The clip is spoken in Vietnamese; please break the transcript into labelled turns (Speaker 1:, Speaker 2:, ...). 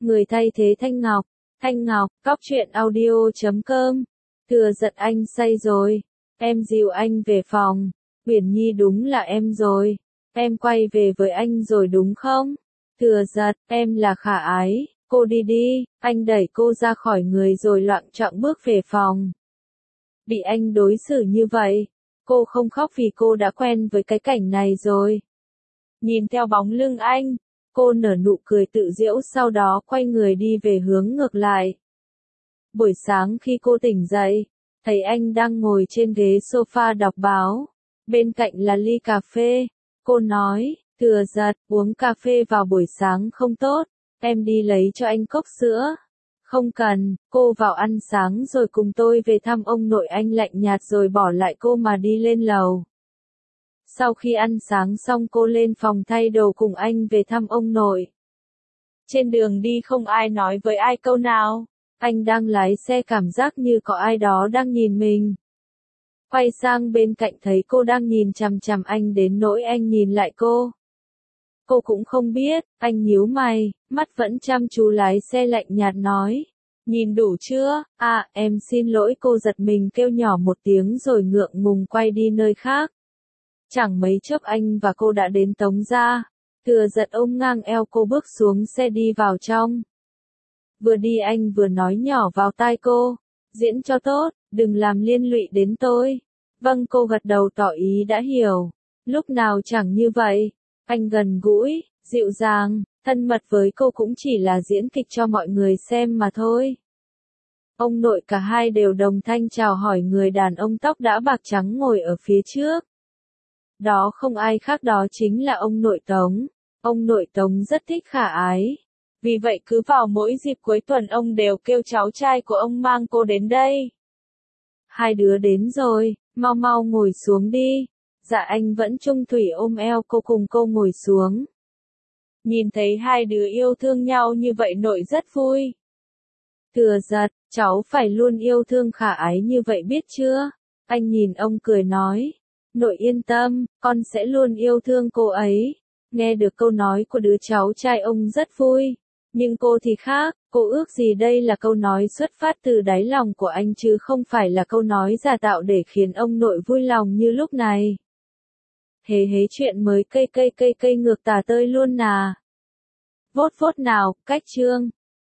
Speaker 1: Người thay thế Thanh Ngọc, Cóc truyện audio.com. Thừa giật anh say rồi. Em dìu anh về phòng. Uyển Nhi đúng là em rồi. Em quay về với anh rồi đúng không? Thừa giật, em là Khả Ái, cô đi đi. Anh đẩy cô ra khỏi người rồi loạng choạng bước về phòng. Bị anh đối xử như vậy, cô không khóc vì cô đã quen với cái cảnh này rồi. Nhìn theo bóng lưng anh, cô nở nụ cười tự giễu, sau đó quay người đi về hướng ngược lại. Buổi sáng khi cô tỉnh dậy, thấy anh đang ngồi trên ghế sofa đọc báo. Bên cạnh là ly cà phê. Cô nói, Thừa giật, uống cà phê vào buổi sáng không tốt, em đi lấy cho anh cốc sữa. Không cần, cô vào ăn sáng rồi cùng tôi về thăm ông nội. Anh lạnh nhạt rồi bỏ lại cô mà đi lên lầu. Sau khi ăn sáng xong cô lên phòng thay đồ cùng anh về thăm ông nội. Trên đường đi không ai nói với ai câu nào. Anh đang lái xe cảm giác như có ai đó đang nhìn mình. Quay sang bên cạnh thấy cô đang nhìn chằm chằm anh đến nỗi anh nhìn lại cô. Cô cũng không biết, anh nhíu mày, mắt vẫn chăm chú lái xe lạnh nhạt nói. Nhìn đủ chưa? À, em xin lỗi, cô giật mình kêu nhỏ một tiếng rồi ngượng ngùng quay đi nơi khác. Chẳng mấy chốc anh và cô đã đến Tống gia. Thừa giật ôm ngang eo cô bước xuống xe đi vào trong. Vừa đi anh vừa nói nhỏ vào tai cô. Diễn cho tốt, đừng làm liên lụy đến tôi. Vâng, cô gật đầu tỏ ý đã hiểu. Lúc nào chẳng như vậy. Anh gần gũi, dịu dàng, thân mật với cô cũng chỉ là diễn kịch cho mọi người xem mà thôi. Ông nội cả hai đều đồng thanh chào hỏi người đàn ông tóc đã bạc trắng ngồi ở phía trước. Đó không ai khác, đó chính là ông nội Tống. Ông nội Tống rất thích Khả Ái. Vì vậy cứ vào mỗi dịp cuối tuần ông đều kêu cháu trai của ông mang cô đến đây. Hai đứa đến rồi, mau mau ngồi xuống đi. Dạ, anh vẫn chung thủy ôm eo cô cùng cô ngồi xuống. Nhìn thấy hai đứa yêu thương nhau như vậy nội rất vui. Thừa giật, cháu phải luôn yêu thương Khả Ái như vậy biết chưa? Anh nhìn ông cười nói. Nội yên tâm, con sẽ luôn yêu thương cô ấy. Nghe được câu nói của đứa cháu trai ông rất vui. Nhưng cô thì khác, cô ước gì đây là câu nói xuất phát từ đáy lòng của anh chứ không phải là câu nói giả tạo để khiến ông nội vui lòng như lúc này. Hề hế chuyện mới cây ngược tả tơi luôn nà. Vốt nào, cách chương.